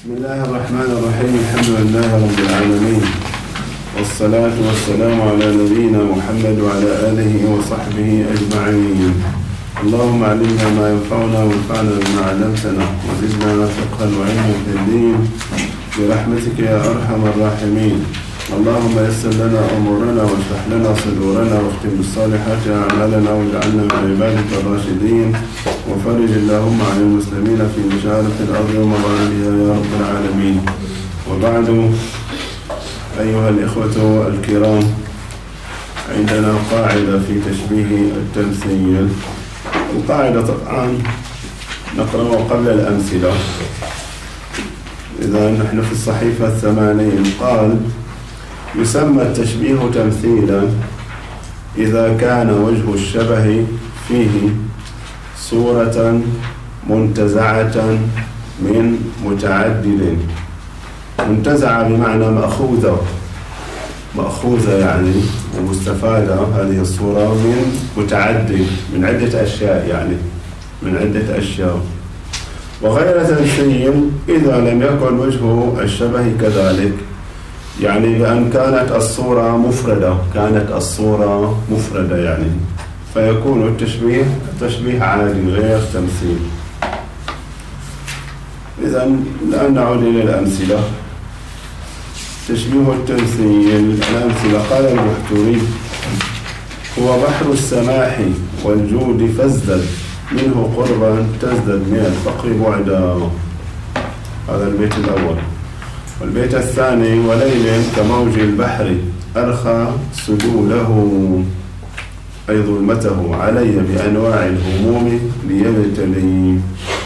بسم الله الرحمن الرحيم. الحمد لله رب العالمين، والصلاة والسلام على نبينا محمد وعلى آله وصحبه أجمعين. اللهم علمنا ما ينفعنا وانفعنا بما علمتنا وزدنا فقها وعلما في الدين برحمتك يا أرحم الراحمين. اللهم يسر لنا أمورنا واشرح لنا صدورنا واختم بالصالحات أعمالنا واجعلنا من عبادك الراشدين، وفرج اللهم عن المسلمين في مشارق الأرض ومغاربها يا رب العالمين. وبعد، أيها الإخوة الكرام، عندنا قاعدة في تشبيه التمثيل. القاعدة طبعا نقرأ قبل الأمثلة. إذا نحن في الصحيفة 80 قال: يسمى التشبيه تمثيلا إذا كان وجه الشبه فيه صورة منتزعة من متعدد. منتزعة بمعنى مأخوذة يعني ومستفادة هذه الصورة من متعدد، من عدة أشياء، يعني من عدة أشياء. وغير تمثيل إذا لم يكن وجه الشبه كذلك، يعني بأن كانت الصورة مفردة يعني، فيكون التشبيه تشبيه عادي غير تمثيل. إذن الآن نعود إلى الأمثلة. تشبيه التمثيل. الأمثلة: قال البحتري: هو بحر السماح والجود فازدد منه قربا تزدد من الفقر بعدا. هذا البيت الأول. والبيت الثاني: وليل كموج البحر أرخى سدوله، أي ظلمته، علي بأنواع الهموم ليبتلي،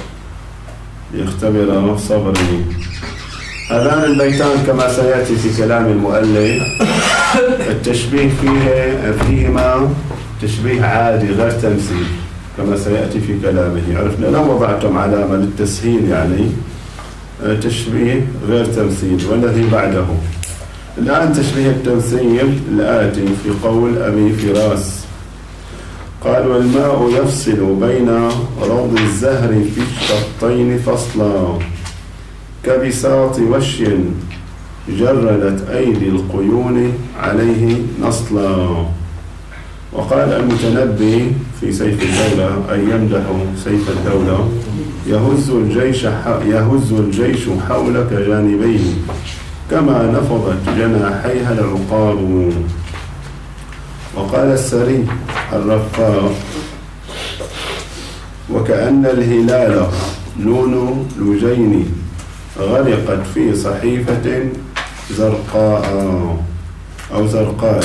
ليختبر صبري. هذان البيتان كما سيأتي في كلام المؤلف التشبيه فيهما تشبيه عادي غير تمثيل كما سيأتي في كلامه. عرفنا لو وضعتم علامة للتسهيل يعني تشبيه غير تمثيل. والذي بعده الآن تشبيه التمثيل الآتي في قول أبي فراس قال: والماء يفصل بين روض الزهر في الشطين فصلا كبساط وشي جردت أيدي القيون عليه نصلا. وقال المتنبي في سيف الدولة، أي يمدح سيف الدولة: يهز الجيش حولك جانبيه كما نفضت جناحيها العقاب. وقال السري الرفاق: وكأن الهلال نون لجين غرقت في صحيفة زرقاء أو زرقاء.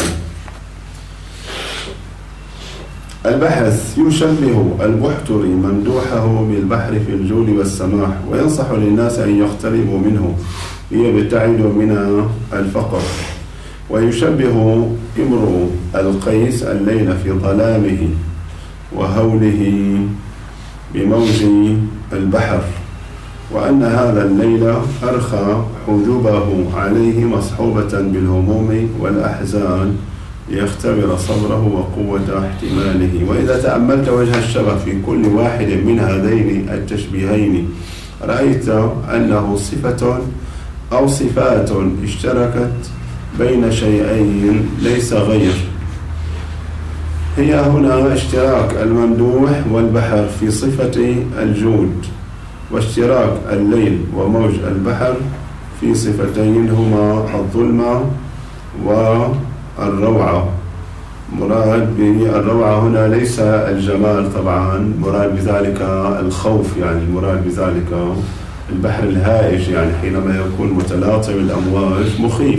البحث: يشبه البحتري ممدوحه بالبحر في الجود والسماح، وينصح للناس أن يقتربوا منه ليبتعدوا من الفقر. ويشبه امرؤ القيس الليل في ظلامه وهوله بموج البحر، وأن هذا الليل أرخى حجبه عليه مصحوبة بالهموم والأحزان ليختبر صبره وقوة احتماله. وإذا تأملت وجه الشبه في كل واحد من هذين التشبيهين رأيت أنه صفة أو صفات اشتركت بين شيئين ليس غير. هي هنا اشتراك الممدوح والبحر في صفة الجود، واشتراك الليل وموج البحر في صفتين هما الظلمة والروعة. مراد بالروعة هنا ليس الجمال طبعا، مراد بذلك الخوف، يعني المراد بذلك البحر الهائج، يعني حينما يكون متلاطم الأمواج مخيف.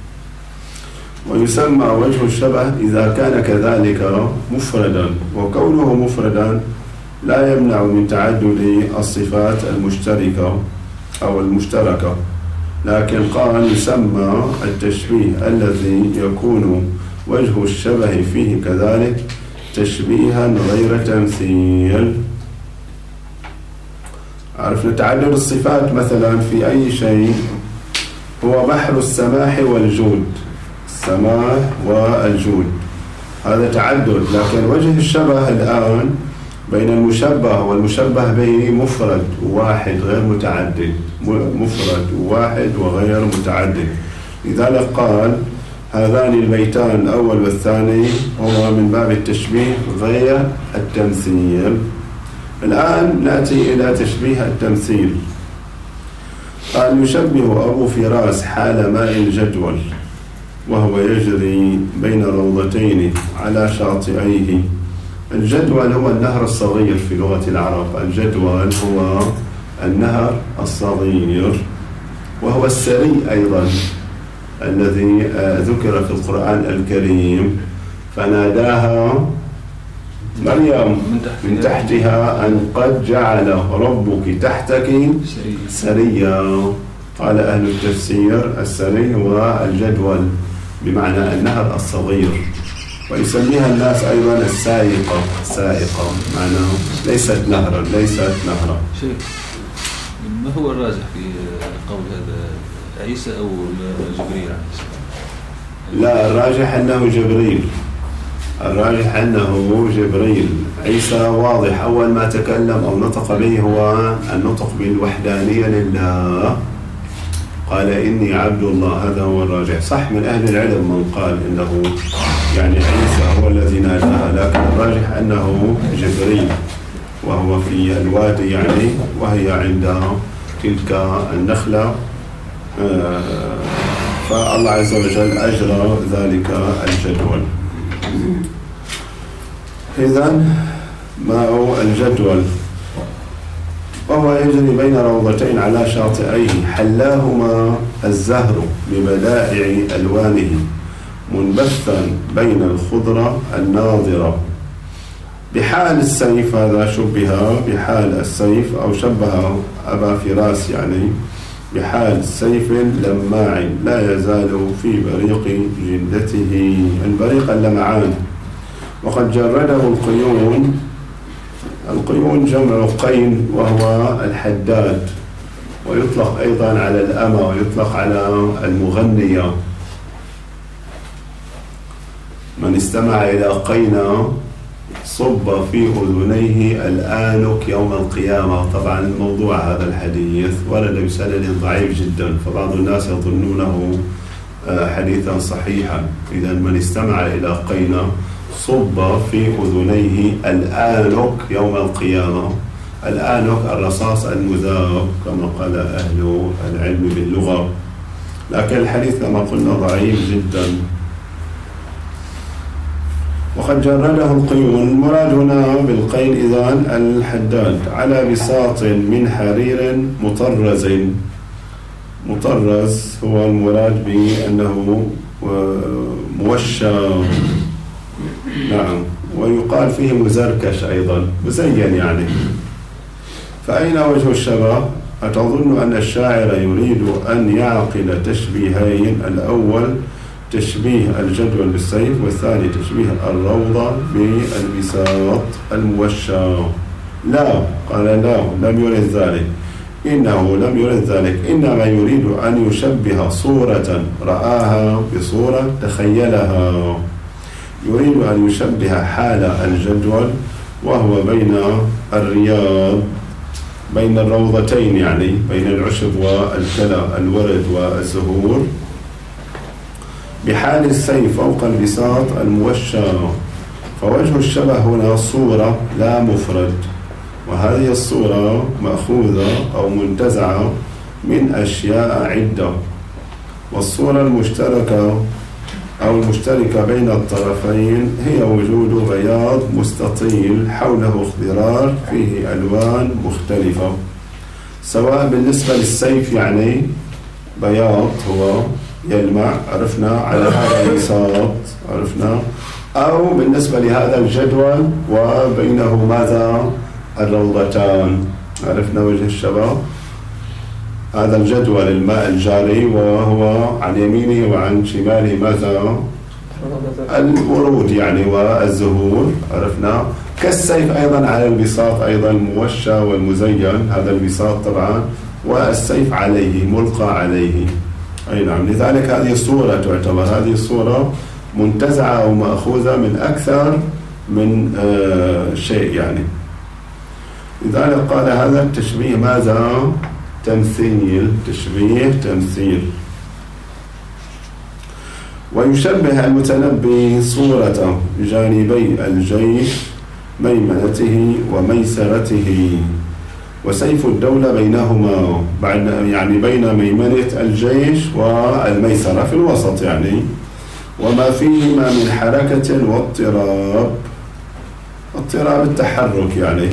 ويسمى وجه الشبه إذا كان كذلك مفردا، وكونه مفردا لا يمنع من تعدد الصفات المشتركة أو المشتركة، لكن قال يسمى التشبيه الذي يكون وجه الشبه فيه كذلك تشبيها غير تمثيل. عرفنا تعدد الصفات مثلا في أي شيء هو بحر السماح والجود، السماح والجود هذا تعدد، لكن وجه الشبه الآن بين المشبه والمشبه به مفرد واحد غير متعدد، مفرد واحد وغير متعدد. لذلك قال هذان البيتان الأول والثاني هو من باب التشبيه غير التمثيل. الآن نأتي إلى تشبيه التمثيل. قال يشبه أبو فراس حال ماء الجدول وهو يجري بين روضتين على شاطئيه. الجدول هو النهر الصغير في لغة العرب، الجدول هو النهر الصغير، وهو السري أيضا الذي ذكر في القرآن الكريم، فناداها مريم من تحتها أن قد جعل ربك تحتك سريا. قال أهل التفسير السري هو الجدول بمعنى النهر الصغير، ويسميها الناس أيضا السائقة، سائقة معناه ليست نهرا، ليست نهرا. ما هو الراجح في قول هذا، عيسى أو جبريل؟ لا، الراجح أنه جبريل، الراجح أنه جبريل. عيسى واضح، أول ما تكلم أو نطق به هو النطق بالوحدانية لله، قال إني عبد الله، هذا هو الراجح. صح من أهل العلم من قال إنه يعني عيسى هو الذي ناداها، لكن الراجح أنه جبريل، وهو في الوادي يعني، وهي عند تلك النخلة، فالله عز وجل أجرى ذلك الجدول. إذن ماء الجدول وهو يجري بين روضتين على شاطئيه، حلاهما الزهر ببدائع ألوانه منبثا بين الخضرة الناظرة. بحال السيف، هذا شبه بحال السيف أو شبه أبا فراس يعني بحال سيف لماع لا يزال في بريق جلدته، البريق اللمعان. وقد جرده القيون، القيون جمع قين وهو الحداد، ويطلق أيضا على الأمة، ويطلق على المغنية. من استمع إلى قينا صب في أذنيه الآنك يوم القيامة. طبعا الموضوع هذا الحديث ورد بسند ضعيف جدا، فبعض الناس يظنونه حديثا صحيحا. إذا من استمع إلى قينا صب في أذنيه الآنك يوم القيامة. الآنك الرصاص المذاب كما قال أهل العلم باللغة، لكن الحديث كما قلنا ضعيف جدا. وقد جرده القيون، المراد هنا بالقين إذن الحداد، على بساط من حرير مطرز. مطرز هو المراد بأنه موشى، نعم، ويقال فيه مزركش أيضا، مزين يعني. فأين وجه الشبه؟ أتظن أن الشاعر يريد أن يعقد تشبيهين، الأول تشبيه الجدول بالسيف، والثاني تشبيه الروضة بالبساط الموشى. لا، قال لا، لم يرد ذلك، إنه لم يرد ذلك، إنما يريد أن يشبه صورة رآها بصورة تخيلها. يريد أن يشبه حال الجدول وهو بين الرياض، بين الروضتين يعني، بين العشب والكلى، الورد والزهور، بحال السيف فوق البساط الموشى. فوجه الشبه هنا صورة لا مفرد، وهذه الصورة مأخوذة أو منتزعة من أشياء عدة. والصورة المشتركة أو المشتركة بين الطرفين هي وجود بياض مستطيل حوله اخضرار فيه ألوان مختلفة، سواء بالنسبة للسيف يعني بياض هو يلمع، عرفنا على هذا البساط، عرفنا، أو بالنسبة لهذا الجدول وبينه ماذا؟ الروضتان، عرفنا وجه الشبه. هذا الجدول الماء الجاري، وهو عن يمينه وعن شماله ماذا؟ الورود يعني والزهور، عرفنا. كالسيف أيضا على البساط أيضا الموشى والمزين، هذا البساط طبعا، والسيف عليه ملقى عليه، أي نعم. لذلك هذه الصورة تعتبر، هذه الصورة منتزعة أو مأخوذة من أكثر من شيء يعني. لذلك قال هذا التشبيه ماذا؟ تمثيل، تشبيه تمثيل. ويشبه المتنبي صورة جانبي الجيش ميمنته وميسرته وسيف الدولة بينهما، يعني بين ميمنة الجيش والميسرة في الوسط يعني، وما فيهما من حركة واضطراب، اضطراب التحرك يعني،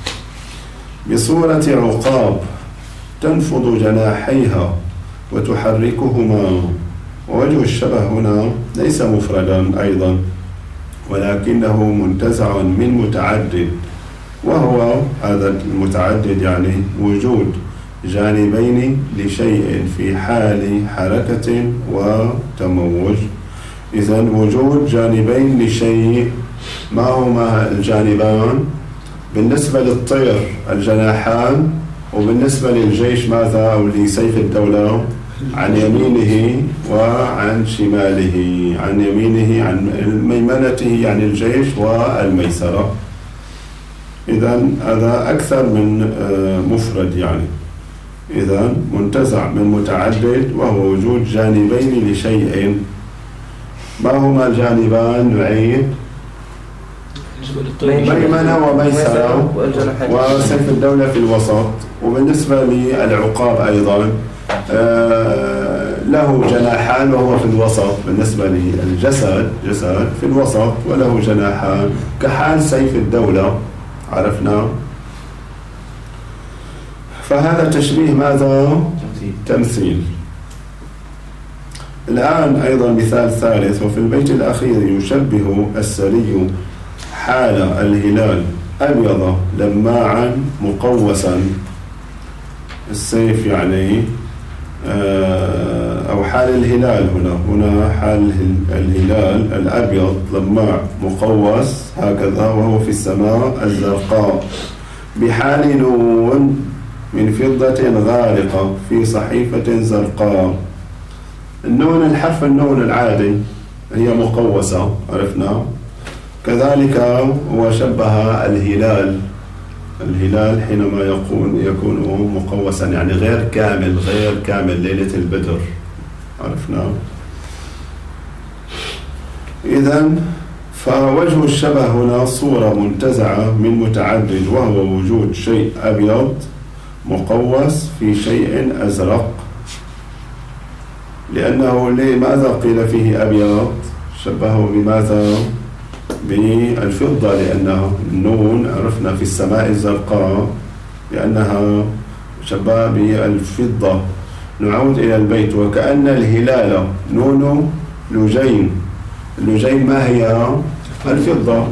بصورة عقاب تنفض جناحيها وتحركهما. ووجه الشبه هنا ليس مفردا أيضا، ولكنه منتزع من متعدد، وهو هذا المتعدد يعني وجود جانبين لشيء في حال حركة وتموج. إذن وجود جانبين لشيء، ما هما الجانبان؟ بالنسبة للطير الجناحان، وبالنسبة للجيش ماذا؟ أو لسيف الدولة عن يمينه وعن شماله، عن يمينه عن ميمنته يعني الجيش والميسرة. إذن هذا أكثر من مفرد يعني. إذن منتزع من متعدد، وهو وجود جانبين لشيء. ما هما الجانبان؟ نعيد: ميمنة وميسرة وسيف الدولة في الوسط. وبالنسبة للعقاب أيضا له جناحان وهو في الوسط، بالنسبة للجسد جسد في الوسط وله جناحان كحال سيف الدولة، عرفنا. فهذا التشبيه ماذا؟ تمثيل. الآن أيضا مثال ثالث: وفي البيت الأخير يشبه السري حال الهلال أبيض لماعا مقوسا، السيف يعني، أو حال الهلال هنا حال الهلال الأبيض لماع مقوس هكذا، وهو في السماء الزرقاء، بحال نون من فضة غارقة في صحيفة زرقاء. النون الحرف النون العادي هي مقوسة، عرفنا. كذلك هو شبه الهلال حينما يكون مقوسا يعني غير كامل ليلة البدر، عرفنا. إذن فوجه الشبه هنا صورة منتزعة من متعدد، وهو وجود شيء أبيض مقوس في شيء أزرق. لأنه لماذا قيل فيه أبيض؟ شبهه بماذا؟ بالفضة، لأنه النون عرفنا في السماء الزرقاء لأنها شبه بالفضة. نعود إلى البيت: وكأن الهلال نون لجين. اللجين ما هي؟ الفضة.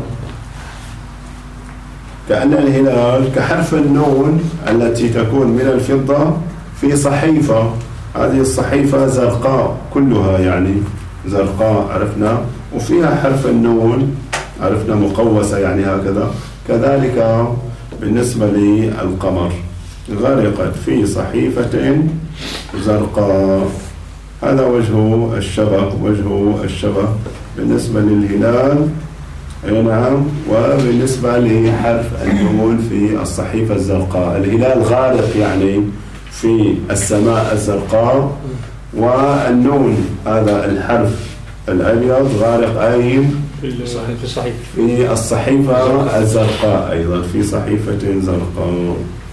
كأن الهلال كحرف النون التي تكون من الفضة في صحيفة، هذه الصحيفة زرقاء كلها يعني زرقاء، عرفنا، وفيها حرف النون، عرفنا، مقوسة يعني هكذا. كذلك بالنسبة للقمر غرقت في صحيفة زرقاء. هذا وجه الشبه بالنسبة للهلال، نعم. وبالنسبة لحرف النون في الصحيفة الزرقاء، الهلال غارق يعني في السماء الزرقاء، والنون هذا الحرف الأبيض غارق أين؟ في الصحيفة الزرقاء، أيضا في صحيفة زرقاء.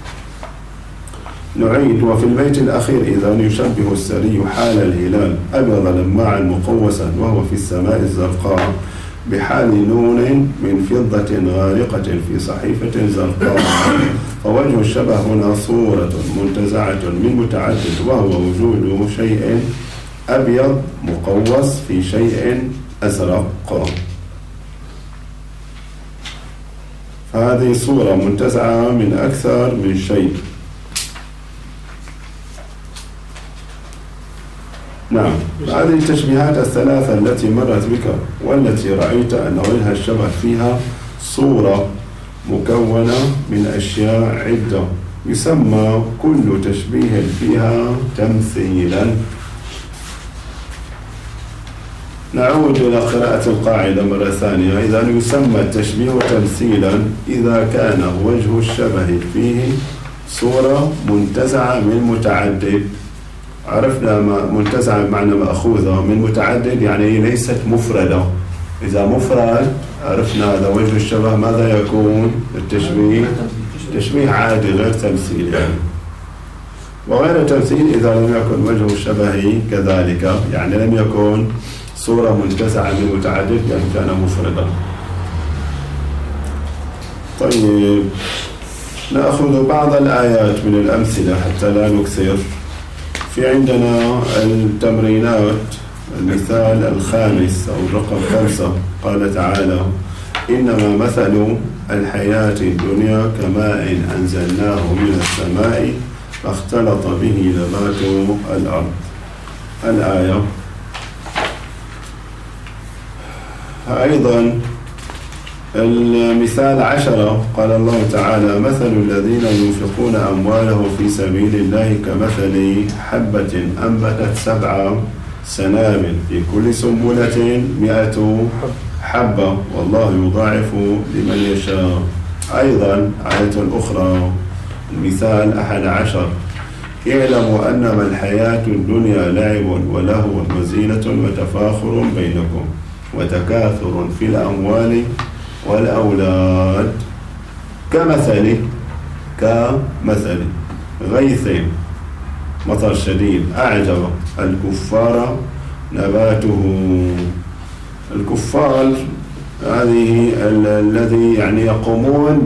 نعيد: وفي البيت الأخير إذن يشبه السري حال الهلال أبيض لماعا مقوسا وهو في السماء الزرقاء، بحال نون من فضة غارقة في صحيفة زرقاء. فوجه الشبه هنا صورة منتزعة من متعدد، وهو وجود شيء أبيض مقوس في شيء أزرق. فهذه صورة منتزعة من أكثر من شيء. نعم. هذه التشبيهات الثلاثة التي مرت بك والتي رأيت أن وجه الشبه فيها صورة مكونة من أشياء عدة، يسمى كل تشبيه فيها تمثيلا. نعود إلى قراءة القاعدة مرة ثانية. إذا يسمى التشبيه تمثيلا إذا كان وجه الشبه فيه صورة منتزعة من متعدد. عرفنا منتزعة بمعنى مأخوذة، من متعدد يعني ليست مفردة. إذا مفرد عرفنا هذا وجه الشبه ماذا يكون التشبيه؟ تشبيه عادي غير تمثيل يعني. وغير تمثيل إذا لم يكن وجه الشبه كذلك، يعني لم يكن صورة منتزعة من متعدد يعني كان مفردا. طيب نأخذ بعض الآيات من الأمثلة حتى لا نكثر. في عندنا التمرينات. المثال الخامس أو الرقم 5 قال تعالى: إنما مثل الحياة الدنيا كماء أنزلناه من السماء فاختلط به نبات الأرض. الآية. أيضا المثال 10 قال الله تعالى: مثل الذين ينفقون أموالهم في سبيل الله كمثل حبة أنبتت 7 سنابل في كل سنبلة 100 حبة والله يضاعف لمن يشاء. أيضا آية أخرى المثال 11: اعلموا أنما الحياة الدنيا لعب ولهو وزينة وتفاخر بينكم وتكاثر في الأموال والأولاد كمثل غيث مطر شديد أعجب الكفار نباته. الكفار هذه الذي يعني يقومون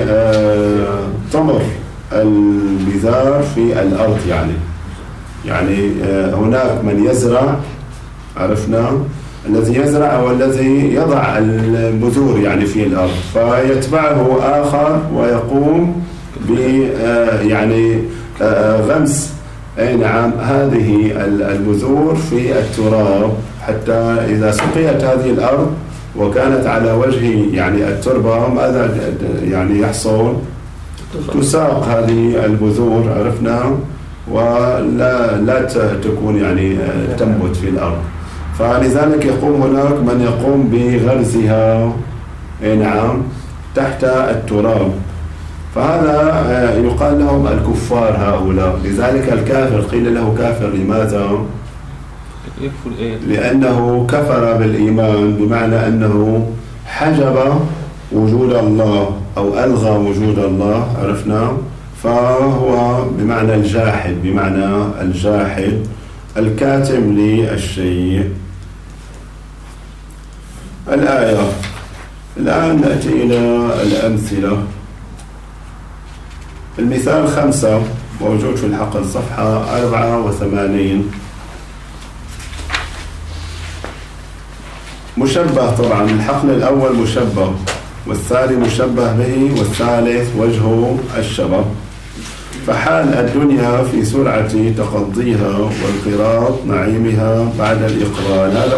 بطمر البذار في الأرض يعني هناك من يزرع، عرفنا الذي يزرع والذي يضع البذور يعني في الأرض، فيتبعه آخر ويقوم ب يعني غمس نعم هذه البذور في التراب حتى إذا سقيت هذه الأرض وكانت على وجه يعني التربة ماذا يعني يحصل؟ تساق هذه البذور، عرفنا، ولا تكون يعني تنبت في الأرض. فلذلك يقوم هناك من يقوم بغرزها نعم تحت التراب، فهذا يقال لهم الكفار هؤلاء. لذلك الكافر قيل له كافر لماذا؟ لأنه كفر بالإيمان، بمعنى أنه حجب وجود الله أو ألغى وجود الله، عرفنا، فهو بمعنى الجاحد، بمعنى الجاحد الكاتم للشيء. الآية. الآن نأتي إلى الأمثلة. المثال 5 موجود في الحقل صفحة 84. مشبه طبعا، الحقل الأول مشبه والثاني مشبه به والثالث وجه الشبه. فحال الدنيا في سرعة تقضيها وانقراض نعيمها بعد الإقرار، هذا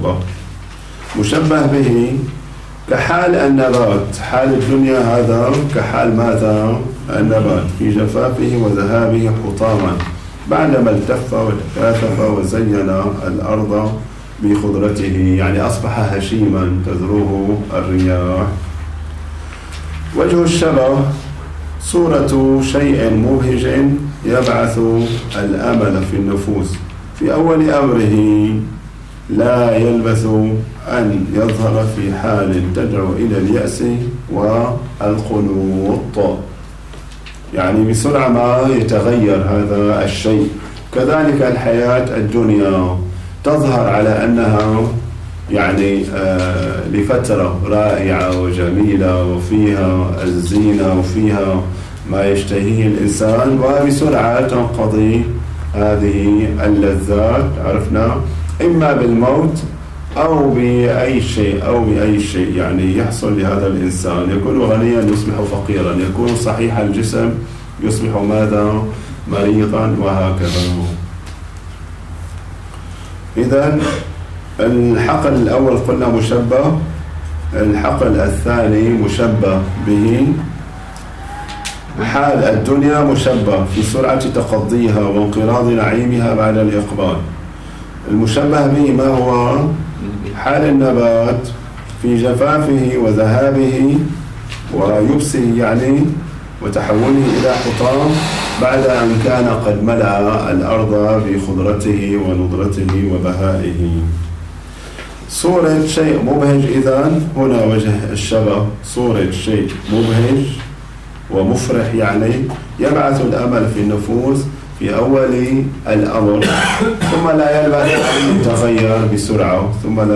مشبه به كحال النبات. حال الدنيا هذا كحال ماذا؟ النبات في جفافه وذهابه حطاما بعدما التف وتكاثف وزين الأرض بخضرته، يعني أصبح هشيما تذروه الرياح. وجه الشبه صورة شيء مبهج يبعث الأمل في النفوس في أول أمره، لا يلبث أن يظهر في حال تدعو إلى اليأس والقنوط، يعني بسرعة ما يتغير هذا الشيء. كذلك الحياة الدنيا تظهر على أنها يعني لفترة رائعة وجميلة وفيها الزينة وفيها ما يشتهيه الإنسان، وبسرعة تنقضي هذه اللذات، عرفنا، إما بالموت أو بأي شيء يعني يحصل لهذا الإنسان. يكون غنيا يصبح فقيرا، يكون صحيح الجسم يصبح ماذا؟ مريضا، وهكذا. إذن الحقل الأول قلنا مشبه، الحقل الثاني مشبه به. حال الدنيا مشبه في سرعة تقضيها وانقراض نعيمها بعد الإقبال. المشبه به ما هو؟ حال النبات في جفافه وذهابه ويبسه يعني وتحوله إلى حطام بعد أن كان قد ملأ الأرض بخضرته ونضرته وبهائه. صورة شيء مبهج إذن هنا وجه الشبه، صورة شيء مبهج ومفرح يعني يبعث الأمل في النفوس في أول الأمر ثم لا يلبث أن يتغير بسرعة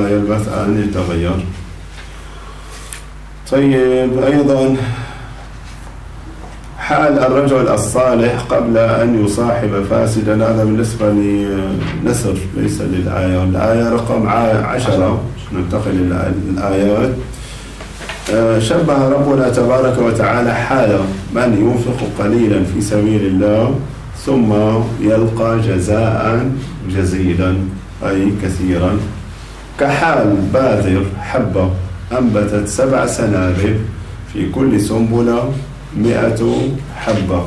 طيب أيضا حال الرجل الصالح قبل أن يصاحب فاسدا، هذا بالنسبة لنسر ليس للآية. الآية رقم 10 ننتقل إلى الآيات. شبه ربنا تبارك وتعالى حال من ينفق قليلا في سبيل الله ثم يلقى جزاء جزيلا أي كثيرا، كحال باذر حبة أنبتت 7 سنابل في كل سنبلة 100 حبة.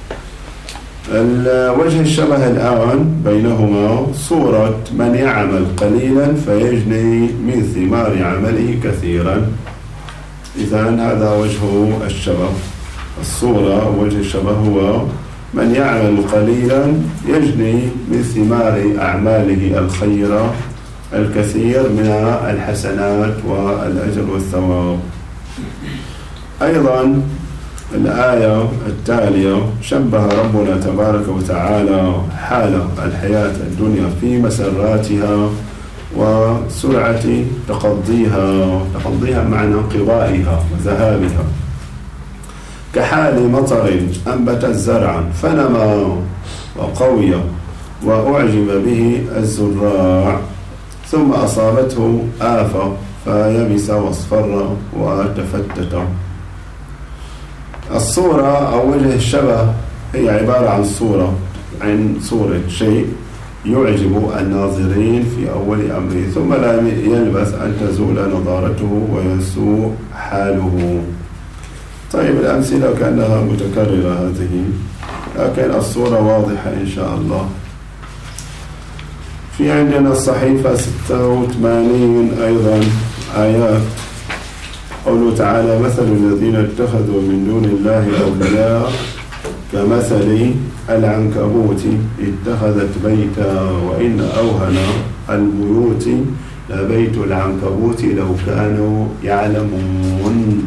وجه الشبه الآن بينهما صورة من يعمل قليلا فيجني من ثمار عمله كثيرا. إذن هذا وجه الشبه، الصورة وجه الشبه هو من يعمل قليلا يجني من ثمار أعماله الخيرة الكثير من الحسنات والأجر والثواب. أيضا الآية التالية شبه ربنا تبارك وتعالى حال الحياة الدنيا في مسراتها وسرعة تقضيها معنى انقضائها وذهابها، كحال مطر أنبتت زرعا فنما وقوي وأعجب به الزراع ثم أصابته آفة فيبس واصفر وتفتت. الصورة أو وجه الشبه هي عبارة عن صورة شيء يعجب الناظرين في أول أمره ثم لا يلبث أن تزول نضارته ويسوء حاله. طيب الأمثلة كأنها متكررة هذه، لكن الصورة واضحة إن شاء الله. في عندنا الصحيفة 86 أيضا آيات. قوله تعالى مثل الذين اتخذوا من دون الله أولياء كمثل العنكبوت اتخذت بيتا وإن أوهن البيوت لبيت العنكبوت لو كانوا يعلمون.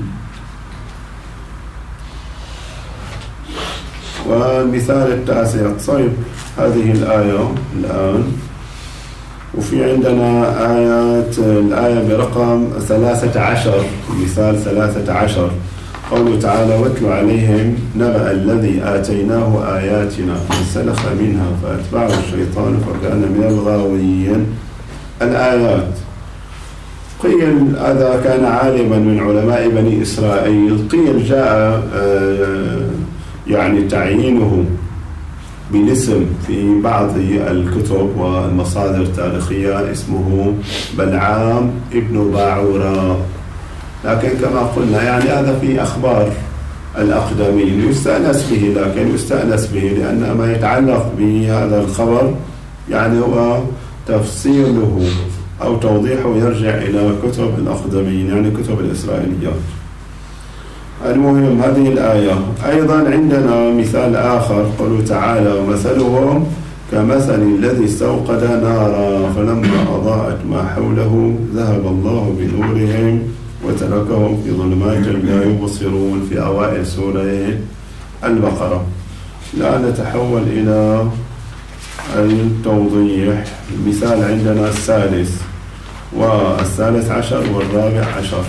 والمثال التاسع صيب هذه الآية الآن. وفي عندنا الآية برقم 13 مثال 13 قوله تعالى واتل عليهم نبأ الذي آتيناه آياتنا فانسلخ منها فأتبعه الشيطان فكان من الغاوين. الآيات قيل هذا كان عالما من علماء بني إسرائيل، قيل جاء يعني تعيينه بالاسم في بعض الكتب والمصادر التاريخية اسمه بلعام ابن باعوراء، لكن كما قلنا يعني هذا في أخبار الأقدمين يستأنس به، لكن يستأنس به لأن ما يتعلق بهذا الخبر يعني هو تفصيله أو توضيحه يرجع إلى كتب الأقدمين يعني كتب الإسرائيليات. المهم هذه الآية. أيضا عندنا مثال آخر قوله تعالى ومثلهم كمثل الذي استوقد نارا فلما أضاءت ما حوله ذهب الله بنورهم وتركهم في ظلمات لا يبصرون في أوائل سورة البقرة. الآن نتحول إلى التوضيح. المثال عندنا الثالث والثالث عشر والرابع عشر.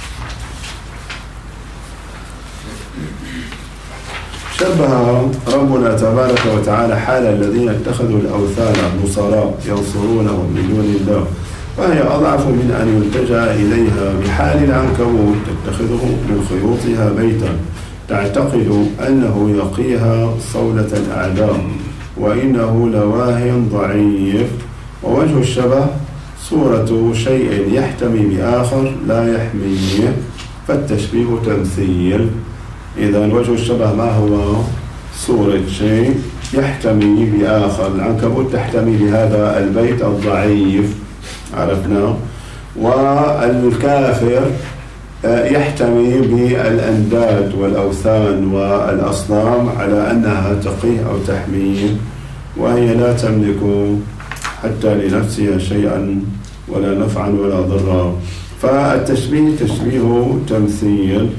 شبه ربنا تبارك وتعالى حال الذين اتخذوا الأوثان نصراء ينصرونهم من دون الله وهي أضعف من أن يلتجأ إليها بحال العنكبوت تتخذه من خيوطها بيتا تعتقد أنه يقيها صولة الأعداء وإنه لواه ضعيف. ووجه الشبه صورة شيء يحتمي بآخر لا يحميه فالتشبيه تمثيل. إذا وجه الشبه ما هو؟ صورة شيء يحتمي بآخر. العنكبوت تحتمي بهذا البيت الضعيف عرفنا، والكافر يحتمي بالأنداد والأوثان والأصنام على أنها تقيه أو تحميه، وهي لا تملك حتى لنفسها شيئا ولا نفعا ولا ضرا. فالتشبيه تشبيه تمثيل.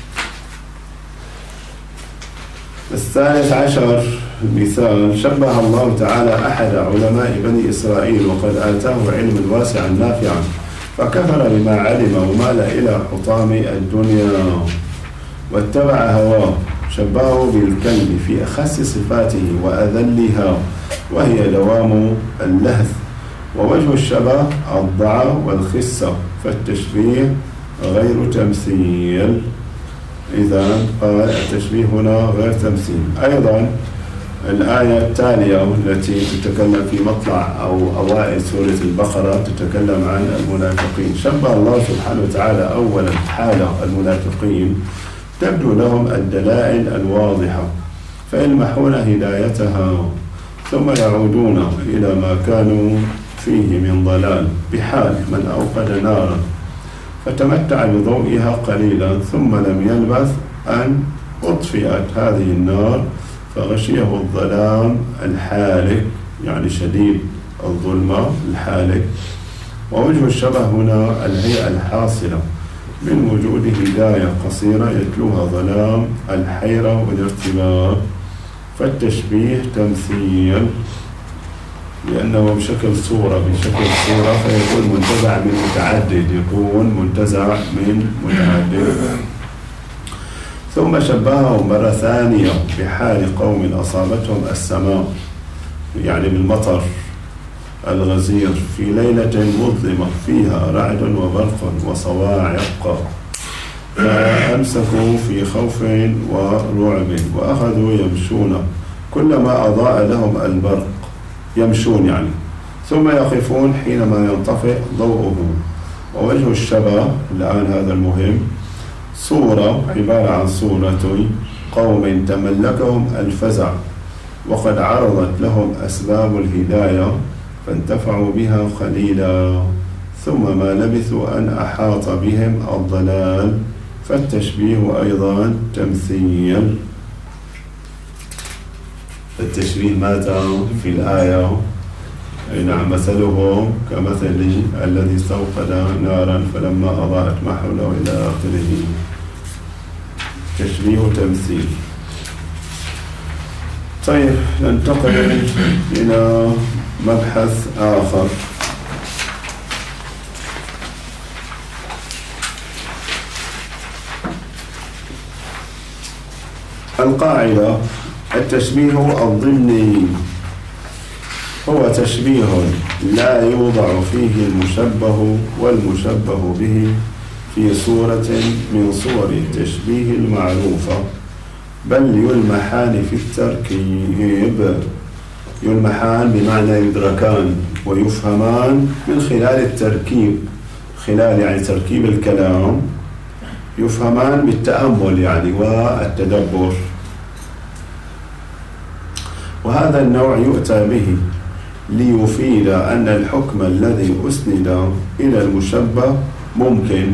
الثالث عشر مثال: شبه الله تعالى أحد علماء بني إسرائيل وقد آتاه علما واسعا نافعا فكفر بما علم ومال إلى حطام الدنيا واتبع هواه، شبهه بالكلب في أخس صفاته وأذلها وهي دوام اللهث، ووجه الشبه الضعف والخسة، فالتشبيه غير تمثيل. إذا قال التشبيه هنا غير تمثيل. أيضا الآية التالية التي تتكلم في مطلع أو أوائل سورة البقرة تتكلم عن المنافقين. شبه الله سبحانه وتعالى أولا حال المنافقين، تبدو لهم الدلائل الواضحة فيلمحون هدايتها ثم يعودون إلى ما كانوا فيه من ضلال، بحال من أوقد نارا فتمتع بضوئها قليلا ثم لم يلبث أن أطفئت هذه النار فغشيه الظلام الحالك، يعني شديد الظلمة الحالك. ووجه الشبه هنا الهيئة الحاصلة من وجود هداية قصيرة يتلوها ظلام الحيرة والارتباك، فالتشبيه تمثيل لأنه بشكل صورة فيكون منتزع من متعدد، يكون منتزع من متعدد. ثم شبههم مرة ثانية بحال قوم أصابتهم السماء، يعني بالمطر الغزير في ليلة مظلمة فيها رعد وبرق وصواعق، فأمسكوا في خوف ورعب وأخذوا يمشون كلما أضاء لهم البرق، يمشون يعني، ثم يقفون حينما ينطفئ ضوءه. ووجه الشبه الآن هذا المهم، صورة عبارة عن صورة قوم تملكهم الفزع وقد عرضت لهم أسباب الهداية فانتفعوا بها قليلا ثم ما لبثوا أن أحاط بهم الضلال، فالتشبيه أيضا تمثيل. التشبيه ماذا في الآية؟ أي نعم، مثلهم كمثل الذي استوقد نارا فلما أضاءت ما حوله إلى آخره. تشبيه تمثيل. طيب ننتقل إلى مبحث آخر. القاعدة: التشبيه الضمني هو تشبيه لا يوضع فيه المشبه والمشبه به في صورة من صور التشبيه المعروفة، بل يلمحان في التركيب. يلمحان بمعنى يدركان ويفهمان من خلال التركيب، خلال يعني تركيب الكلام، يفهمان بالتأمل يعني والتدبر. وهذا النوع يؤتى به ليفيد أن الحكم الذي أسند إلى المشبه ممكن،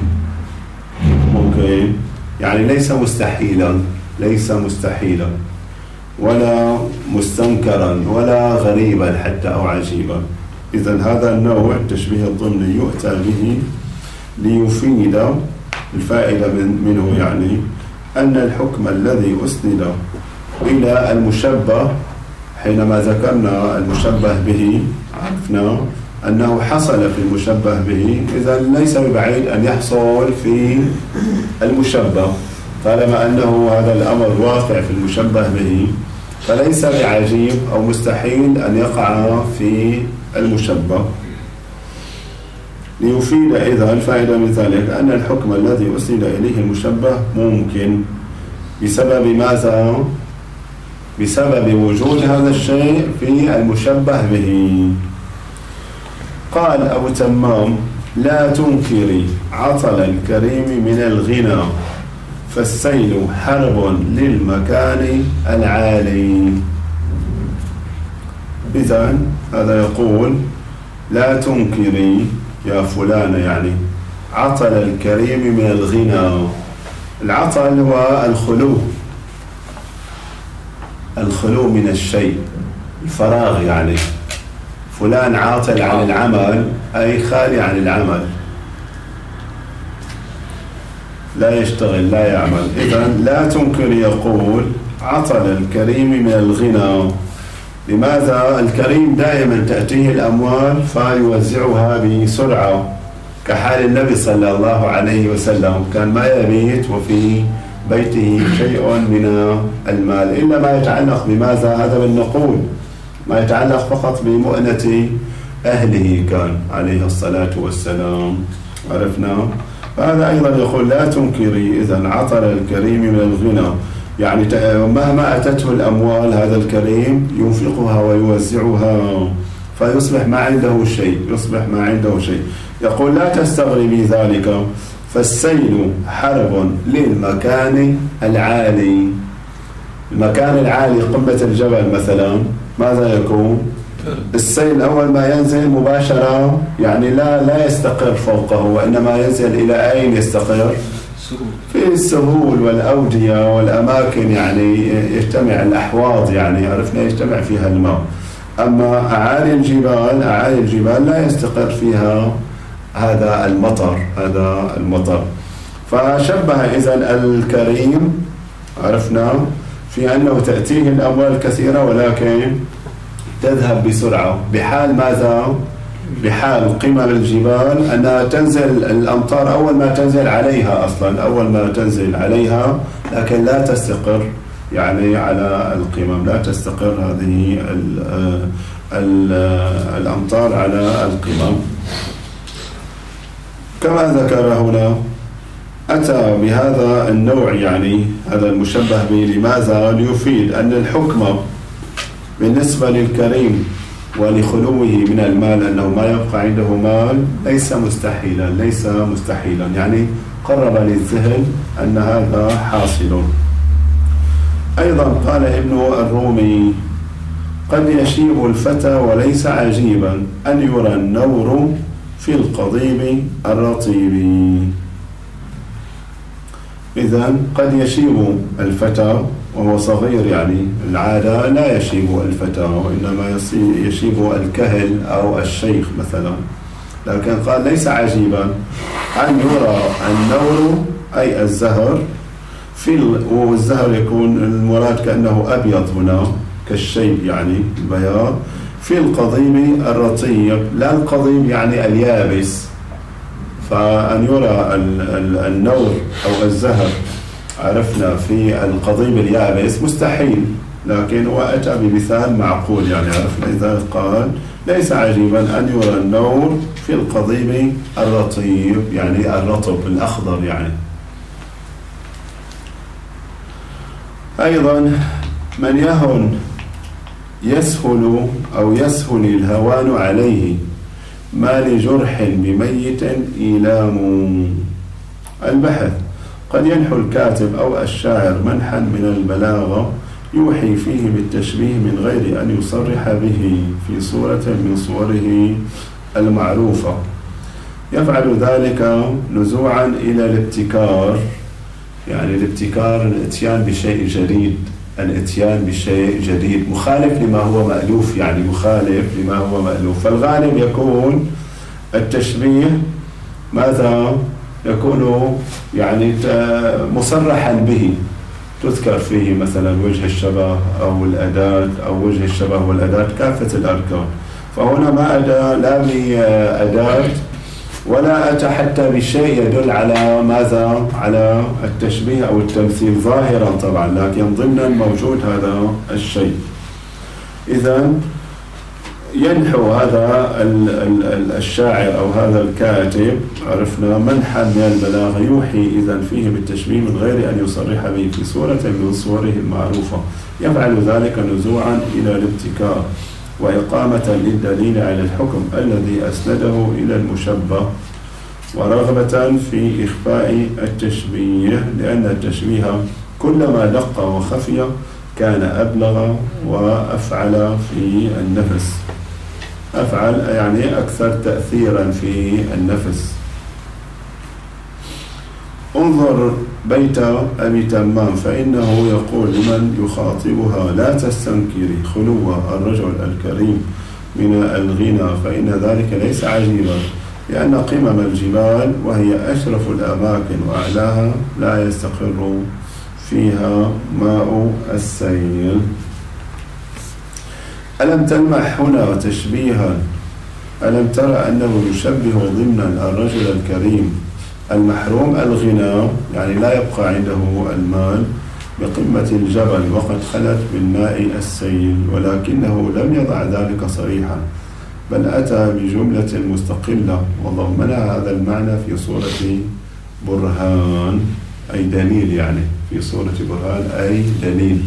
يعني ليس مستحيلا ولا مستنكرا ولا غريبا حتى أو عجيبا. إذن هذا النوع التشبيه الضمني يؤتى به ليفيد الفائدة منه، يعني أن الحكم الذي أسند إلى المشبه، حينما ذكرنا المشبه به عرفنا أنه حصل في المشبه به، إذا ليس ببعيد أن يحصل في المشبه، طالما أنه هذا الأمر واقع في المشبه به فليس بعجيب أو مستحيل أن يقع في المشبه. ليفيد إذا الفائدة من ذلك أن الحكم الذي أسند إليه المشبه ممكن بسبب ماذا؟ بسبب وجود هذا الشيء في المشبه به. قال أبو تمام: لا تنكري عطل الكريم من الغنى فالسيل حرب للمكان العالي. إذن هذا يقول لا تنكري يا فلان يعني عطل الكريم من الغنى. العطل هو الخلو من الشيء، الفراغ يعني. فلان عاطل عن العمل أي خالي عن العمل، لا يشتغل لا يعمل. إذن لا تنكر يقول عطل الكريم من الغنى. لماذا؟ الكريم دائما تأتيه الأموال فيوزعها بسرعة، كحال النبي صلى الله عليه وسلم، كان ما يبيت وفي بيته شيء من المال إلا ما يتعلق بماذا؟ هذا بالنقود، ما يتعلق فقط بمؤنة أهله كان عليه الصلاة والسلام. عرفنا؟ فهذا أيضا يقول لا تنكري إذن عطل الكريم من الغنى، يعني مهما أتته الأموال هذا الكريم ينفقها ويوزعها فيصبح ما عنده شيء. يقول لا تستغربي ذلك، فالسيل حرب للمكان العالي. المكان العالي قمة الجبل مثلا ماذا يكون؟ السيل أول ما ينزل مباشرة يعني لا يستقر فوقه، وإنما ينزل إلى أين يستقر؟ في السهول والأودية والأماكن، يعني يجتمع الأحواض، يعني عرفنا يجتمع فيها الماء. أما أعالي الجبال لا يستقر فيها هذا المطر. فشبه إذن الكريم عرفنا في أنه تأتيه الأموال كثيرة ولكن تذهب بسرعة، بحال ماذا؟ بحال قمم الجبال أنها تنزل الأمطار أول ما تنزل عليها لكن لا تستقر يعني على القمم، لا تستقر هذه الأمطار على القمم. كما ذكر هنا أتى بهذا النوع، يعني هذا المشبه به. لماذا؟ ليفيد أن الحكم بالنسبة للكريم ولخلوه من المال أنه ما يبقى عنده مال ليس مستحيلا، يعني قرب للذهن أن هذا حاصل. أيضا قال ابن الرومي قد يشيب الفتى وليس عجيبا أن يرى النور في القضيب الرطيب. إذن قد يشيب الفتى وهو صغير، يعني العادة لا يشيب الفتى وإنما يشيب الكهل أو الشيخ مثلا، لكن قال ليس عجيبا أن يرى النور أي الزهر والزهر يكون المراد كأنه أبيض هنا كالشيب يعني البياض، في القضيب الرطيب، لا القضيب يعني اليابس. فأن يرى النور أو الزهر عرفنا في القضيب اليابس مستحيل، لكن هو أتى بمثال معقول، يعني عرفنا إذا قال ليس عجيبا أن يرى النور في القضيب الرطيب، يعني الرطب الأخضر يعني. أيضا من يهن يسهل أو يسهل الهوان عليه، ما لجرح بميت إيلام. البحث قد ينحو الكاتب أو الشاعر منحا من البلاغة يوحي فيه بالتشبيه من غير أن يصرح به في صورة من صوره المعروفة. يفعل ذلك نزوعا إلى الابتكار، يعني الابتكار الاتيان بشيء جديد مخالف لما هو مألوف، يعني مخالف لما هو مألوف. فالغالب يكون التشبيه ماذا؟ يكون يعني مصرحا به، تذكر فيه مثلا وجه الشبه أو الأداة أو وجه الشبه والأداة كافة الأركان. فهنا ما أتى لا بأداة ولا أتى حتى بشيء يدل على ماذا؟ على التشبيه أو التمثيل ظاهرا طبعا، لكن ضمنا موجود هذا الشيء. إذن ينحو هذا الشاعر أو هذا الكاتب عرفنا منحا من البلاغة يوحي إذن فيه بالتشبيه من غير أن يصرح به في صورة من صوره المعروفة. يفعل ذلك نزوعا إلى الابتكار وإقامة للدليل على الحكم الذي أسنده إلى المشبه، ورغبة في إخفاء التشبيه، لأن التشبيه كلما دق وخفي كان أبلغ وأفعل في النفس. أفعل يعني أكثر تأثيرا في النفس. انظر بيت أبي تمام فإنه يقول لمن يخاطبها: لا تستنكري خلو الرجل الكريم من الغنى، فإن ذلك ليس عجيبا، لأن قمم الجبال وهي أشرف الأماكن وأعلاها لا يستقر فيها ماء السيل. ألم تلمح هنا تشبيها؟ ألم ترى أنه يشبه ضمنا الرجل الكريم المحروم الغنى، يعني لا يبقى عنده المال، بقمة الجبل وقد خلت بالماء السيل، ولكنه لم يضع ذلك صريحا، بل أتى بجملة مستقلة وضمنها هذا المعنى في صورة برهان، أي دليل، يعني في صورة برهان أي دليل.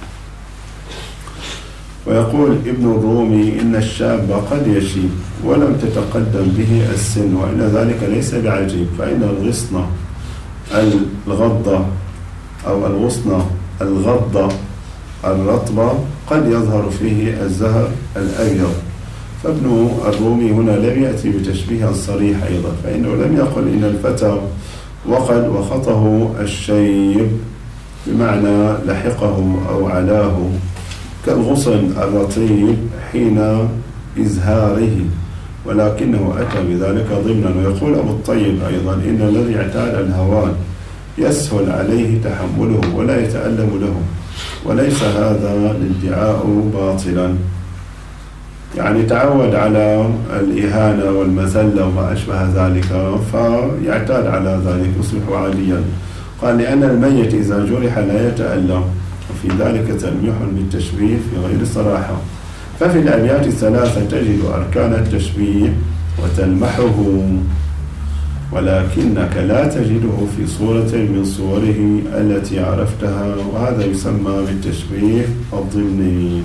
ويقول ابن الرومي: إن الشاب قد يشيب ولم تتقدم به السن، وإن ذلك ليس بعجيب، فإن الغصن الغضة أو الغصن الغضة الرطبة قد يظهر فيه الزهر الأبيض. فابن الرومي هنا لم يأتي بتشبيه الصريح أيضا، فإنه لم يقل إن الفتى وقد وخطه الشيب بمعنى لحقه أو علاه كالغصن الرطيب حين إزهاره، ولكنه أتى بذلك ضمنا. ويقول أبو الطيب أيضا: إن الذي اعتاد الهوان يسهل عليه تحمله ولا يتألم له، وليس هذا الادعاء باطلا، يعني تعود على الإهانة والمذلة وما أشبه ذلك فيعتاد على ذلك يصبح عاديا. قال: لأن الميت إذا جرح لا يتألم، وفي ذلك تلميح بالتشبيه في غير صراحة. ففي الأبيات الثلاثة تجد أركان التشبيه وتلمحه، ولكنك لا تجده في صورة من صوره التي عرفتها، وهذا يسمى بالتشبيه الضمني.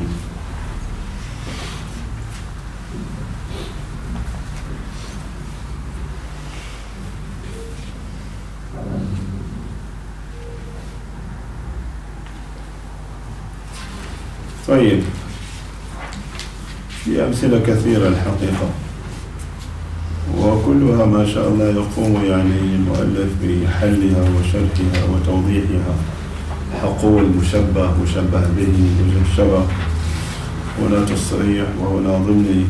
طيب، في أمثلة كثيرة الحقيقة، وكلها ما شاء الله يقوم يعني المؤلف بحلها وشرحها وتوضيحها. حقول، مشبه، مشبه به، وجه شبه، هنا تصريح وهنا ضمني.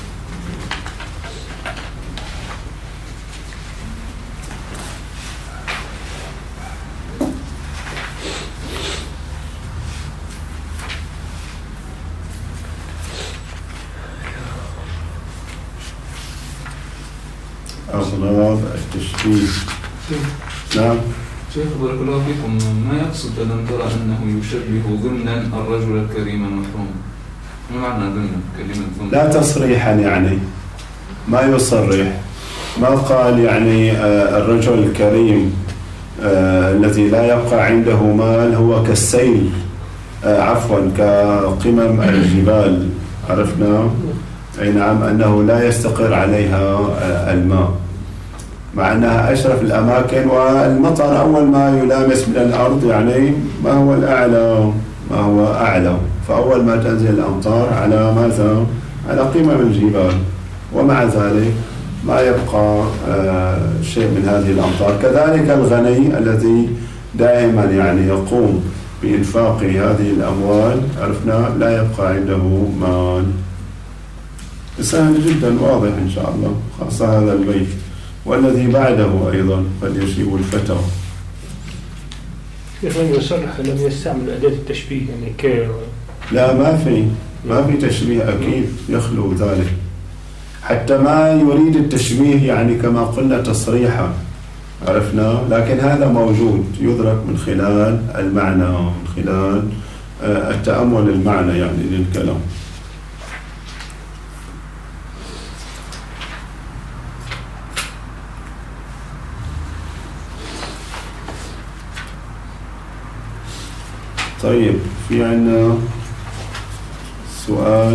أغراض التشبيه. نعم شيخ بارك الله فيكم، ما يقصد ألم ترى أنه يشبه ضمنا الرجل الكريم المحروم؟ ما معنى ضمنا؟ كلمة ضمن لا تصريحا، يعني ما يصرح، ما قال يعني الرجل الكريم الذي لا يبقى عنده مال هو كالسيل، عفوا كقمم الجبال، عرفنا أي نعم أنه لا يستقر عليها الماء، مع أنها أشرف الأماكن، والمطر أول ما يلامس من الأرض يعني ما هو الأعلى، ما هو أعلى، فأول ما تنزل الأمطار على ماذا؟ على قمم الجبال، ومع ذلك ما يبقى شيء من هذه الأمطار. كذلك الغني الذي دائما يعني يقوم بإنفاق هذه الأموال، عرفنا لا يبقى عنده مال. سهل جدا، واضح إن شاء الله، خاصة هذا البيت والذي بعده أيضا قد يشيب الفتى. لم يصرح، لم يستعمل أداة التشبيه يعني ك. لا، ما في تشبيه أكيد، يخلو ذلك، حتى ما يريد التشبيه يعني كما قلنا تصريحا، عرفنا، لكن هذا موجود يدرك من خلال المعنى، من خلال التأمل المعنى يعني للكلام. طيب، في عندنا سؤال: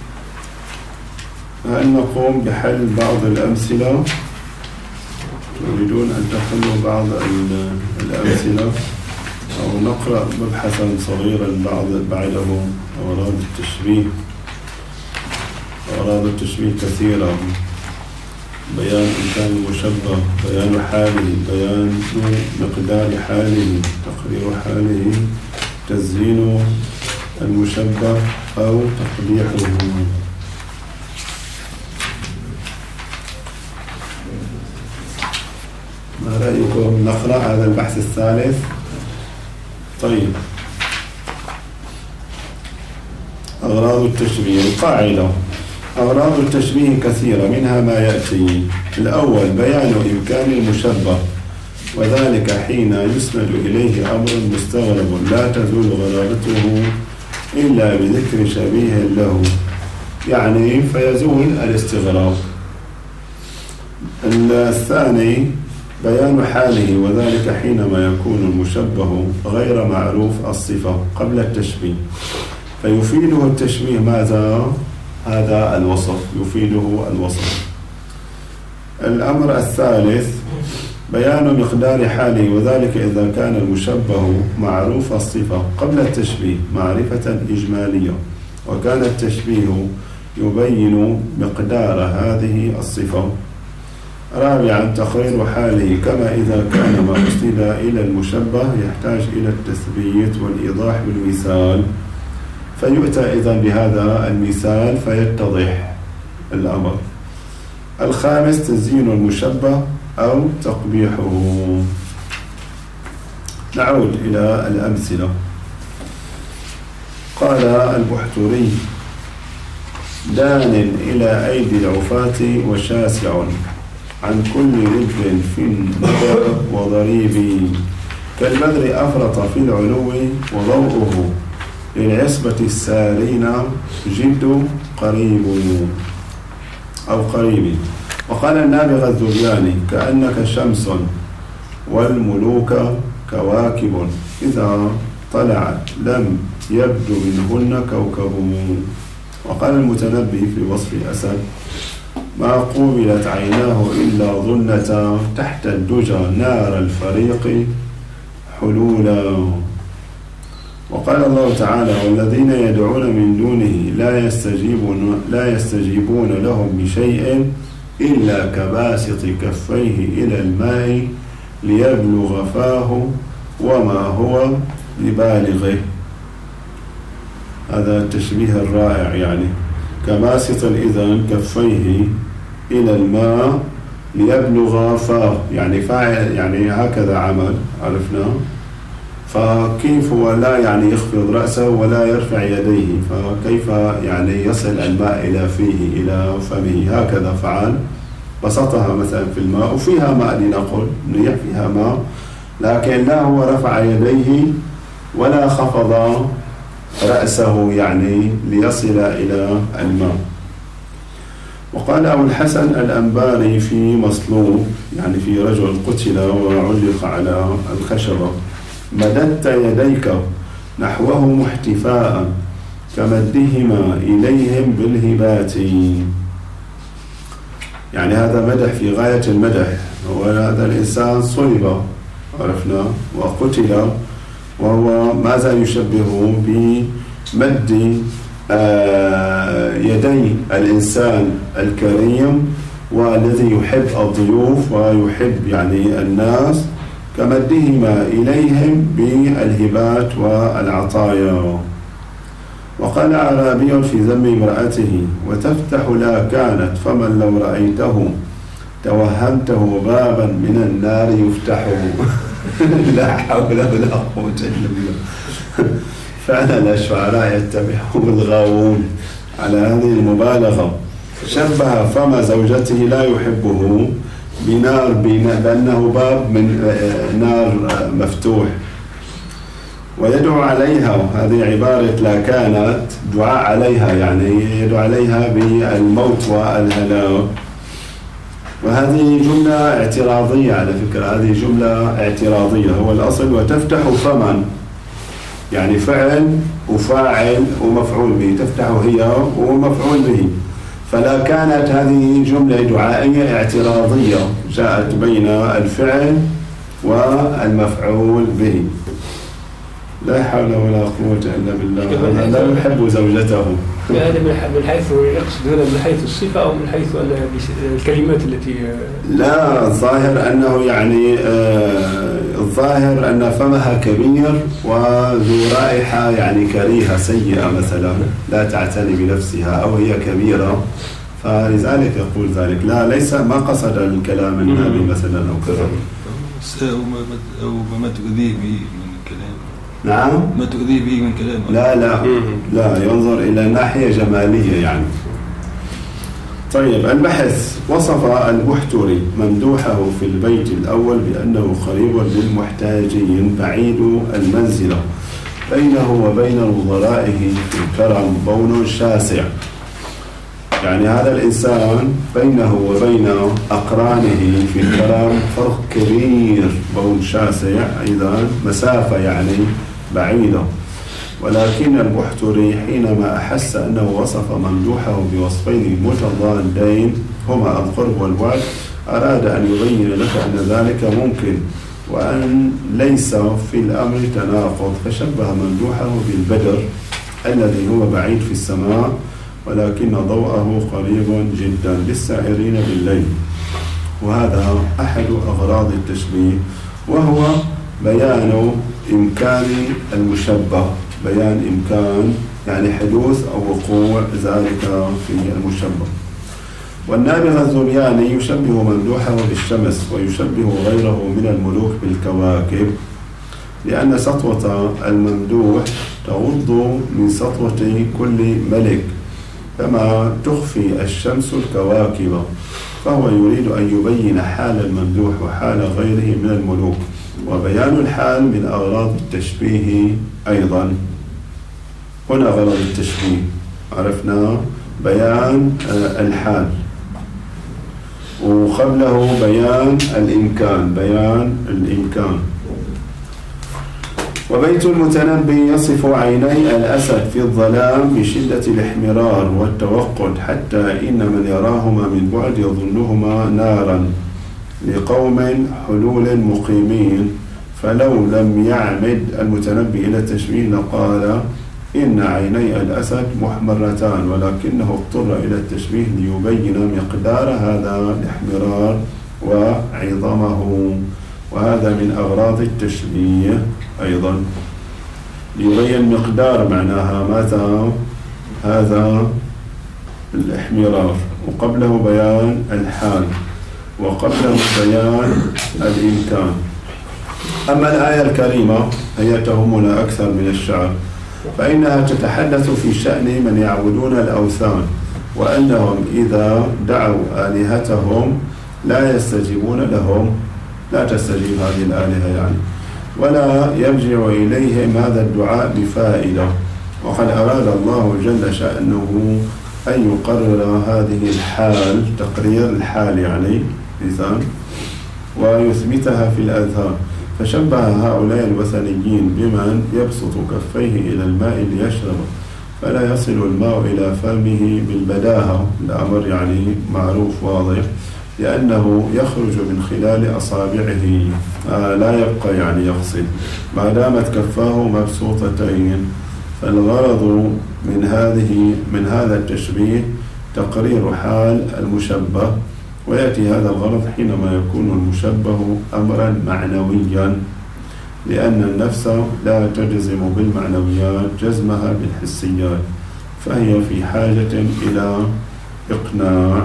هل نقوم بحل بعض الأمثلة؟ تريدون أن تحلوا بعض الأمثلة أو نقرأ مبحثا صغيرا بعده أغراض التشبيه، أغراض التشبيه كثيرة: بيان إمكان المشبه، بيان حاله، بيان مقدار حاله، تقرير حاله، تزيين المشبه أو تقبيحه. ما رأيكم نقرأ هذا البحث الثالث؟ طيب، أغراض التشبيه. القاعدة: أغراض التشبيه كثيرة، منها ما يأتي: الأول بيان إمكان المشبه، وذلك حين يسند إليه أمر مستغرب لا تزول غرابته إلا بذكر شبيه له، يعني فيزول الاستغراب. الثاني بيان حاله، وذلك حينما يكون المشبه غير معروف الصفة قبل التشبيه، فيفيده التشبيه ماذا؟ هذا الوصف، يفيده الوصف. الأمر الثالث بيان مقدار حاله، وذلك إذا كان المشبه معروف الصفة قبل التشبيه معرفة إجمالية، وكان التشبيه يبين مقدار هذه الصفة. رابعا تقرير حاله، كما إذا كان ما أسند إلى المشبه يحتاج إلى التثبيت والإيضاح بالمثال، فيؤتى إذن بهذا المثال فيتضح الأمر. الخامس تزيين المشبه أو تقبيحه. نعود إلى الأمثلة. قال البحتري: دان إلى أيدي العفاة وشاسع عن كل رجل في الندى وضريب، كالبدر أفرط في العلو وضوءه للعصبة السارين جد قريب أو قريب. وقال النابغة الذرياني: كأنك شمس والملوك كواكب، إذا طلعت لم يبدو منهن كوكب. وقال المتنبي في وصف أسد: ما قوبلت عيناه إلا ظنة تحت الدجى نار الفريق حلولا. وقال الله تعالى: والذين يدعون من دونه لا يستجيبون لهم بشيء إلا كباسط كفيه إلى الماء ليبلغ فاه وما هو ببالغه. هذا التشبيه الرائع، يعني كباسط إذن كفيه إلى الماء ليبلغ فاه، يعني فاعل، يعني هكذا عمل، عرفنا. فكيف هو لا يعني يخفض رأسه ولا يرفع يديه، فكيف يعني يصل الماء إلى فيه إلى فمه؟ هكذا فعل، بسطها مثلا في الماء وفيها ماء لنقل نريح فيها ماء، لكن لا هو رفع يديه ولا خفض رأسه يعني ليصل إلى الماء. وقال أبو الحسن الأنباري في مصلوب، يعني في رجل قتل وعلق على الخشبة: مددت يديك نحوهم احتفاء كمدهما إليهم بالهبات. يعني هذا مدح في غاية المدح، وهذا الإنسان صلب، عرفنا، وقتل، وهو ماذا يشبه بمد يدي الإنسان الكريم والذي يحب الضيوف ويحب يعني الناس، كمدهما إليهم بالهبات والعطايا. وقال أعرابي في ذم امرأته: وتفتح لا كانت فمن لو رأيته توهمته بابا من النار يفتحه. لا حول ولا قوة إلا بالله. فعلا الشعراء يتبعهم الغاوون على هذه المبالغة. شبه فم زوجته لا يحبه بنار، بأنه باب من نار مفتوح، ويدعو عليها، هذه عبارة لا كانت، دعاء عليها، يعني يدعو عليها بالموت والهلاك. وهذه جملة اعتراضية على فكرة، هذه جملة اعتراضية، هو الأصل وتفتح فما، يعني فعل وفاعل ومفعول به، تفتح هي ومفعول به، فلا كانت هذه جملة دعائية اعتراضية جاءت بين الفعل والمفعول به. لا حول ولا قوة إلا بالله. لا يحب زوجته. هذا من حيث يقصد هنا من حيث الصفة أو من حيث أن الكلمات التي لا، الظاهر أنه يعني الظاهر أن فمها كبير وذو رائحة يعني كريهة سيئة مثلا، لا تعتني بنفسها أو هي كبيرة، فلذلك يقول ذلك. لا، ليس ما قصد الكلام النبي مثلا أو كذا، أو ما تؤذيه به من الكلام. نعم، ما تؤذيه به من كلام. لا ينظر إلى ناحية جمالية يعني. طيب، البحث. وصف البحتري ممدوحه في البيت الأول بأنه قريب للمحتاجين بعيد المنزلة، بينه وبين وزرائه في الكرم بون شاسع. يعني هذا الإنسان بينه وبين أقرانه في الكرم فرق كبير، بون شاسع أيضا، مسافة يعني بعيدة. ولكن البحتري حينما أحس أنه وصف ممدوحه بوصفين متضادين هما القرب والبعد، أراد أن يبين لك أن ذلك ممكن وأن ليس في الأمر تناقض، فشبه ممدوحه بالبدر الذي هو بعيد في السماء ولكن ضوءه قريب جدا للسائرين بالليل. وهذا أحد أغراض التشبيه، وهو بيان إمكان المشبه، بيان إمكان يعني حدوث أو وقوع ذلك في المشبه. والنابغة الذبياني يشبه ممدوحه بالشمس ويشبه غيره من الملوك بالكواكب، لأن سطوة الممدوح تغض من سطوة كل ملك كما تخفي الشمس الكواكب، فهو يريد أن يبين حال الممدوح وحال غيره من الملوك. وبيان الحال من أغراض التشبيه أيضا. هنا غرض التشبيه عرفنا بيان الحال، وقبله بيان الإمكان. وبيت المتنبي يصف عيني الأسد في الظلام بشدة الاحمرار والتوقد، حتى إن من يراهما من بعد يظنهما نارا لقوم حلول مقيمين. فلو لم يعمد المتنبي إلى التشبيه لقال إن عيني الأسد محمرتان، ولكنه اضطر إلى التشبيه ليبين مقدار هذا الاحمرار وعظمه. وهذا من أغراض التشبيه أيضا، ليبين مقدار معناها ماذا هذا الاحمرار، وقبله بيان الحال، وقبله بيان الإمكان. أما الآية الكريمة هي تهمنا أكثر من الشعر، فإنها تتحدث في شأن من يعبدون الأوثان، وأنهم إذا دعوا آلهتهم لا يستجيبون لهم، لا تستجيب هذه الآلهة يعني، ولا يرجع إليهم هذا الدعاء بفائدة. وقد أراد الله جل شأنه أن يقرر هذه الحال، تقرير الحال يعني مثال، ويثبتها في الأذهان. فشبه هؤلاء الوثنيين بمن يبسط كفيه إلى الماء ليشرب فلا يصل الماء إلى فمه بالبداهة، الأمر يعني معروف واضح، لأنه يخرج من خلال أصابعه، لا يبقى يعني يغسل ما دامت كفاه مبسوطتين. فالغرض من هذا التشبيه تقرير حال المشبه، ويأتي هذا الغرض حينما يكون المشبه أمرا معنويا، لأن النفس لا تجزم بالمعنويات جزمها بالحسيات، فهي في حاجة إلى إقناع.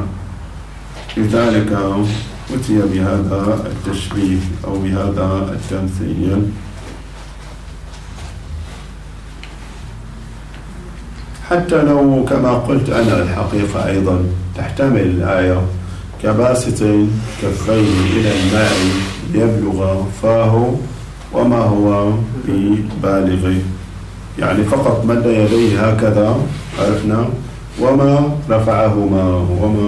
لذلك أتي بهذا التشبيه أو بهذا التمثيل. حتى لو كما قلت أنا الحقيقة أيضا تحتمل الآية كباسط كفيه إلى الماء ليبلغ فاه وما هو ببالغه، يعني فقط مد يديه هكذا عرفنا، وما رفعهما.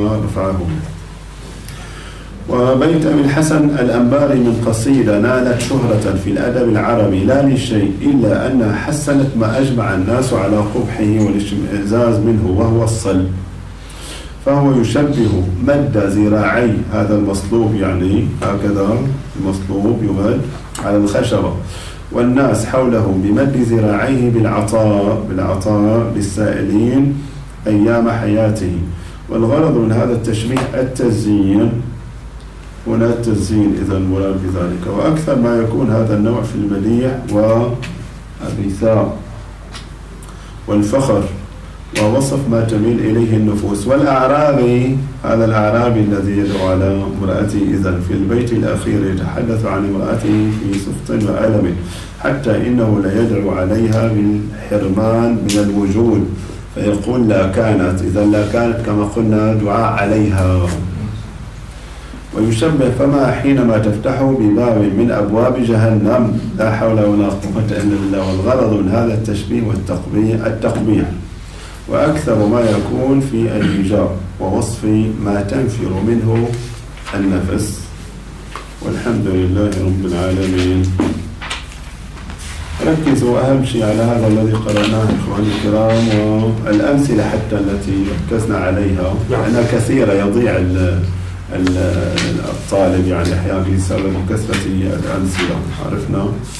وبيت أبي الحسن الأنباري من قصيدة نالت شهرة في الأدب العربي لا لشيء إلا أنها حسنت ما أجمع الناس على قبحه والاشمئزاز منه، وهو الصلب. فهو يشبه مد ذراعي هذا المصلوب، يعني هكذا المصلوب يمد على الخشبة، والناس حوله بمد ذراعيه بالعطاء للسائلين أيام حياته. والغرض من هذا التشبيه التزيين، هنا التزيين إذا المراد بذلك. وأكثر ما يكون هذا النوع في المديح والرثاء والفخر ووصف ما تميل إليه النفوس. والأعرابي، هذا الأعرابي الذي يدعو على امرأته إذن في البيت الأخير يتحدث عن امرأته في سخط وألم، حتى إنه لا يدعو عليها بالحرمان من الوجود، فيقول لا كانت، إذا لا كانت كما قلنا دعاء عليها. ويشبه فما حينما تفتحه بباب من أبواب جهنم، لا حول ولا قوة إلا بالله. والغرض من هذا التشبيه التقبيح، وأكثر ما يكون في الإيجاب ووصف ما تنفر منه النفس. والحمد لله رب العالمين. ركزوا أهم شيء على هذا الذي قرأناه إخواني الكرام، والأمثلة حتى التي ركزنا عليها، لأنها كثيرة يضيع الطالب يعني أحيانا بسبب كثرة الأمثلة. عرفنا